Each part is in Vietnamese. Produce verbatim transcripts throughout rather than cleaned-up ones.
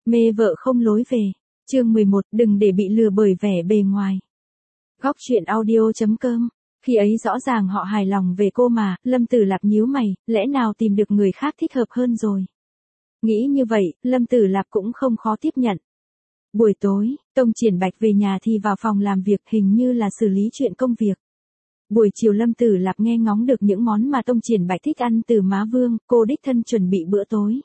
Mê vợ không lối về. Chương mười một, đừng để bị lừa bởi vẻ bề ngoài. Góc truyện audio chấm com. Khi ấy rõ ràng họ hài lòng về cô mà, Lâm Tử Lạp nhíu mày, lẽ nào tìm được người khác thích hợp hơn rồi. Nghĩ như vậy, Lâm Tử Lạp cũng không khó tiếp nhận. Buổi tối, Tông Triển Bạch về nhà thì vào phòng làm việc, hình như là xử lý chuyện công việc. Buổi chiều Lâm Tử Lạp nghe ngóng được những món mà Tông Triển Bạch thích ăn từ má Vương, cô đích thân chuẩn bị bữa tối.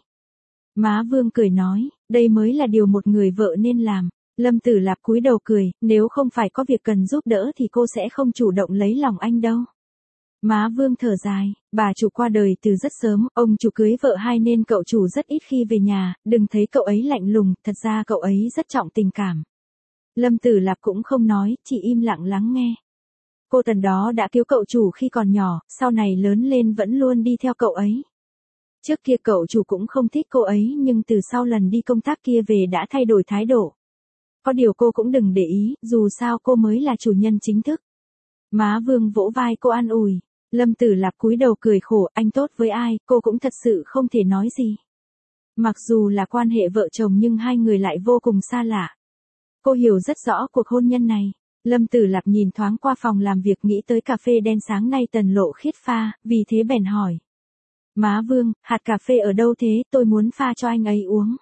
Má Vương cười nói, đây mới là điều một người vợ nên làm. Lâm Tử Lạp cúi đầu cười, nếu không phải có việc cần giúp đỡ thì cô sẽ không chủ động lấy lòng anh đâu. Má Vương thở dài, bà chủ qua đời từ rất sớm, ông chủ cưới vợ hai nên cậu chủ rất ít khi về nhà, đừng thấy cậu ấy lạnh lùng, thật ra cậu ấy rất trọng tình cảm. Lâm Tử Lạp cũng không nói, chỉ im lặng lắng nghe. Cô Tần đó đã cứu cậu chủ khi còn nhỏ, sau này lớn lên vẫn luôn đi theo cậu ấy. Trước kia cậu chủ cũng không thích cô ấy nhưng từ sau lần đi công tác kia về đã thay đổi thái độ. Có điều cô cũng đừng để ý, dù sao cô mới là chủ nhân chính thức. Má Vương vỗ vai cô an ủi. Lâm Tử Lạp cúi đầu cười khổ, anh tốt với ai, cô cũng thật sự không thể nói gì. Mặc dù là quan hệ vợ chồng nhưng hai người lại vô cùng xa lạ. Cô hiểu rất rõ cuộc hôn nhân này. Lâm Tử Lạp nhìn thoáng qua phòng làm việc nghĩ tới cà phê đen sáng nay Tần Lộ Khiết pha, vì thế bèn hỏi. Má Vương, hạt cà phê ở đâu thế, tôi muốn pha cho anh ấy uống.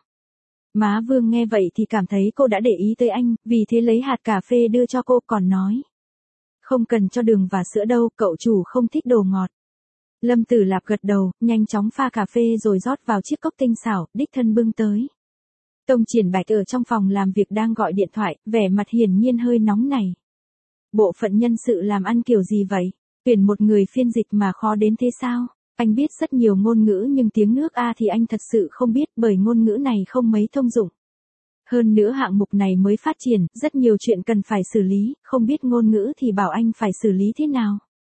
Má Vương nghe vậy thì cảm thấy cô đã để ý tới anh, vì thế lấy hạt cà phê đưa cho cô còn nói. Không cần cho đường và sữa đâu, cậu chủ không thích đồ ngọt. Lâm Tử Lạp gật đầu, nhanh chóng pha cà phê rồi rót vào chiếc cốc tinh xảo, đích thân bưng tới. Tông Triển Bạch ở trong phòng làm việc đang gọi điện thoại, vẻ mặt hiển nhiên hơi nóng này. Bộ phận nhân sự làm ăn kiểu gì vậy? Tuyển một người phiên dịch mà khó đến thế sao? Anh biết rất nhiều ngôn ngữ nhưng tiếng nước A thì anh thật sự không biết bởi ngôn ngữ này không mấy thông dụng. Hơn nữa hạng mục này mới phát triển, rất nhiều chuyện cần phải xử lý, không biết ngôn ngữ thì bảo anh phải xử lý thế nào.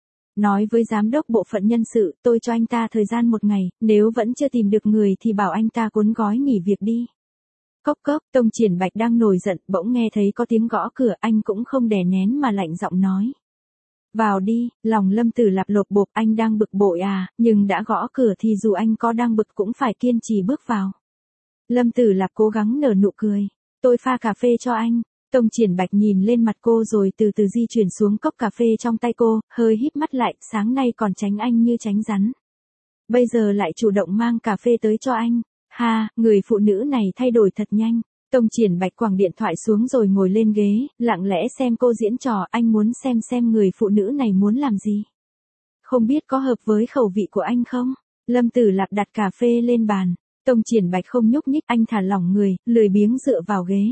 Nói với giám đốc bộ phận nhân sự, tôi cho anh ta thời gian một ngày, nếu vẫn chưa tìm được người thì bảo anh ta cuốn gói nghỉ việc đi. Cốc cốc, Tông Triển Bạch đang nổi giận, bỗng nghe thấy có tiếng gõ cửa, anh cũng không đè nén mà lạnh giọng nói. Vào đi, lòng Lâm Tử Lạp lột bột, anh đang bực bội à, nhưng đã gõ cửa thì dù anh có đang bực cũng phải kiên trì bước vào. Lâm Tử Lạp cố gắng nở nụ cười, tôi pha cà phê cho anh. Tông Triển Bạch nhìn lên mặt cô rồi từ từ di chuyển xuống cốc cà phê trong tay cô, hơi híp mắt lại, sáng nay còn tránh anh như tránh rắn. Bây giờ lại chủ động mang cà phê tới cho anh. Ha, người phụ nữ này thay đổi thật nhanh. Tông Triển Bạch quẳng điện thoại xuống rồi ngồi lên ghế, lặng lẽ xem cô diễn trò, anh muốn xem xem người phụ nữ này muốn làm gì. Không biết có hợp với khẩu vị của anh không? Lâm Tử Lạp đặt cà phê lên bàn. Tông Triển Bạch không nhúc nhích, anh thả lỏng người, lười biếng dựa vào ghế.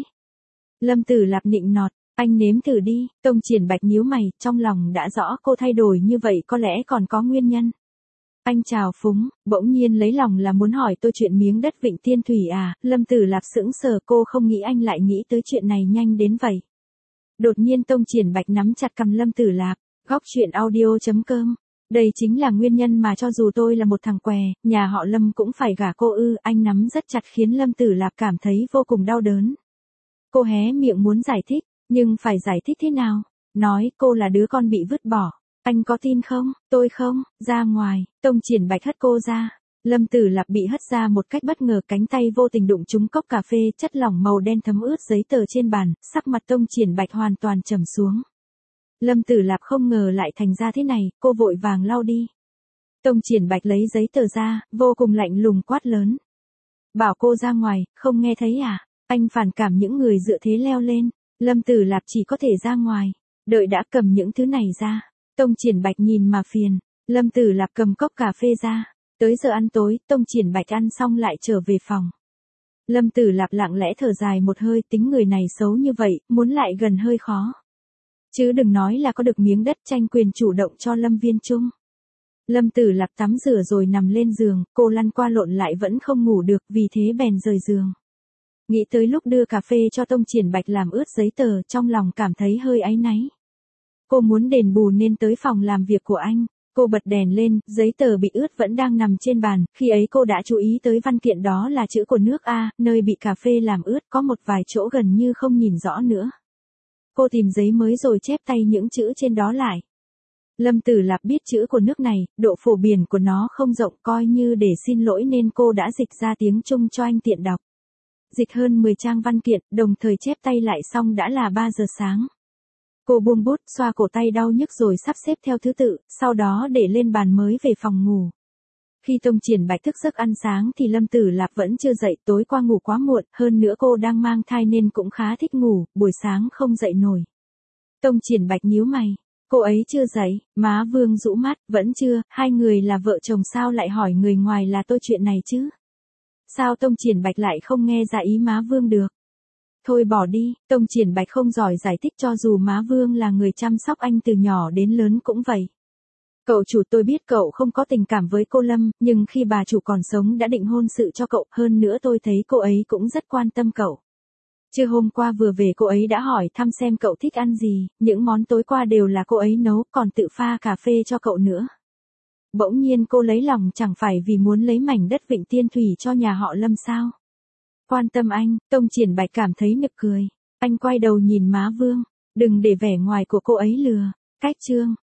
Lâm Tử Lạp nịnh nọt, anh nếm thử đi. Tông Triển Bạch nhíu mày, trong lòng đã rõ cô thay đổi như vậy có lẽ còn có nguyên nhân. Anh chào phúng, bỗng nhiên lấy lòng là muốn hỏi tôi chuyện miếng đất Vịnh Tiên Thủy à, Lâm Tử Lạp sững sờ, cô không nghĩ anh lại nghĩ tới chuyện này nhanh đến vậy. Đột nhiên Tông Triển Bạch nắm chặt cằm Lâm Tử Lạp, góc truyện audio chấm com. Đây chính là nguyên nhân mà cho dù tôi là một thằng què, nhà họ Lâm cũng phải gả cô ư, anh nắm rất chặt khiến Lâm Tử Lạp cảm thấy vô cùng đau đớn. Cô hé miệng muốn giải thích, nhưng phải giải thích thế nào? Nói cô là đứa con bị vứt bỏ. Anh có tin không? Tôi không, ra ngoài. Tông Triển Bạch hất cô ra. Lâm Tử Lạp bị hất ra một cách bất ngờ, cánh tay vô tình đụng trúng cốc cà phê, chất lỏng màu đen thấm ướt giấy tờ trên bàn, sắc mặt Tông Triển Bạch hoàn toàn trầm xuống. Lâm Tử Lạp không ngờ lại thành ra thế này, cô vội vàng lau đi. Tông Triển Bạch lấy giấy tờ ra, vô cùng lạnh lùng quát lớn. Bảo cô ra ngoài, không nghe thấy à? Anh phản cảm những người dựa thế leo lên. Lâm Tử Lạp chỉ có thể ra ngoài. Đợi đã cầm những thứ này ra. Tông Triển Bạch nhìn mà phiền. Lâm Tử Lạp cầm cốc cà phê ra. Tới giờ ăn tối, Tông Triển Bạch ăn xong lại trở về phòng. Lâm Tử Lạp lặng lẽ thở dài một hơi, tính người này xấu như vậy, muốn lại gần hơi khó. Chứ đừng nói là có được miếng đất tranh quyền chủ động cho Lâm Viên Trung. Lâm Tử Lạp tắm rửa rồi nằm lên giường, cô lăn qua lộn lại vẫn không ngủ được, vì thế bèn rời giường. Nghĩ tới lúc đưa cà phê cho Tông Triển Bạch làm ướt giấy tờ, trong lòng cảm thấy hơi áy náy. Cô muốn đền bù nên tới phòng làm việc của anh. Cô bật đèn lên, giấy tờ bị ướt vẫn đang nằm trên bàn, khi ấy cô đã chú ý tới văn kiện đó là chữ của nước A, nơi bị cà phê làm ướt có một vài chỗ gần như không nhìn rõ nữa. Cô tìm giấy mới rồi chép tay những chữ trên đó lại. Lâm Tử Lạp biết chữ của nước này, độ phổ biển của nó không rộng, coi như để xin lỗi nên cô đã dịch ra tiếng Trung cho anh tiện đọc. dịch hơn mười trang văn kiện, đồng thời chép tay lại xong đã là ba giờ sáng. Cô buông bút, xoa cổ tay đau nhức rồi sắp xếp theo thứ tự, sau đó để lên bàn mới về phòng ngủ. Khi Tông Triển Bạch thức giấc ăn sáng thì Lâm Tử Lạp vẫn chưa dậy, tối qua ngủ quá muộn, hơn nữa cô đang mang thai nên cũng khá thích ngủ, buổi sáng không dậy nổi. Tông Triển Bạch nhíu mày, cô ấy chưa dậy, Má Vương rũ mắt, vẫn chưa, hai người là vợ chồng sao lại hỏi người ngoài là tôi chuyện này chứ? Sao Tông Triển Bạch lại không nghe ra ý Má Vương được? Thôi bỏ đi, Tông Triển Bạch không giỏi giải thích, cho dù Má Vương là người chăm sóc anh từ nhỏ đến lớn cũng vậy. Cậu chủ, tôi biết cậu không có tình cảm với cô Lâm, nhưng khi bà chủ còn sống đã định hôn sự cho cậu, hơn nữa tôi thấy cô ấy cũng rất quan tâm cậu. Trưa hôm qua vừa về cô ấy đã hỏi thăm xem cậu thích ăn gì, những món tối qua đều là cô ấy nấu, còn tự pha cà phê cho cậu nữa. Bỗng nhiên cô lấy lòng chẳng phải vì muốn lấy mảnh đất Vịnh Tiên Thủy cho nhà họ Lâm sao? Quan tâm anh, Tông Triển Bạch cảm thấy nực cười. Anh quay đầu nhìn Má Vương, đừng để vẻ ngoài của cô ấy lừa. Cách chương